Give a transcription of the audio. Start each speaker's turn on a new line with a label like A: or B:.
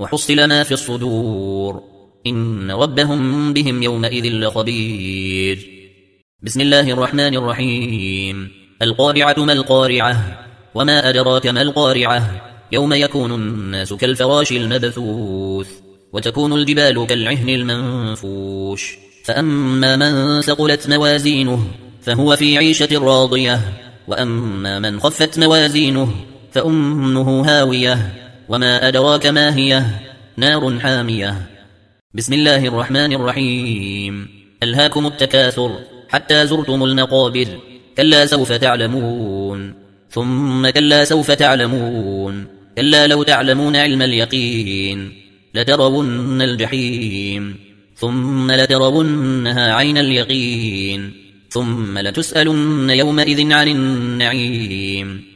A: وحصل ما في الصدور إن ربهم بهم يومئذ لخبير. بسم الله الرحمن الرحيم. القارعة ما القارعة وما أدراك ما القارعة يوم يكون الناس كالفراش المبثوث وتكون الجبال كالعهن المنفوش فأما من ثقلت موازينه فهو في عيشة راضية وأما من خفت موازينه فأمه هاوية وما أدراك ما هي نار حامية. بسم الله الرحمن الرحيم. ألهاكم التكاثر حتى زرتم المقابر كلا سوف تعلمون ثم كلا سوف تعلمون كلا لو تعلمون علم اليقين لترون الجحيم ثم لترونها عين اليقين ثم لتسألن يومئذ عن النعيم.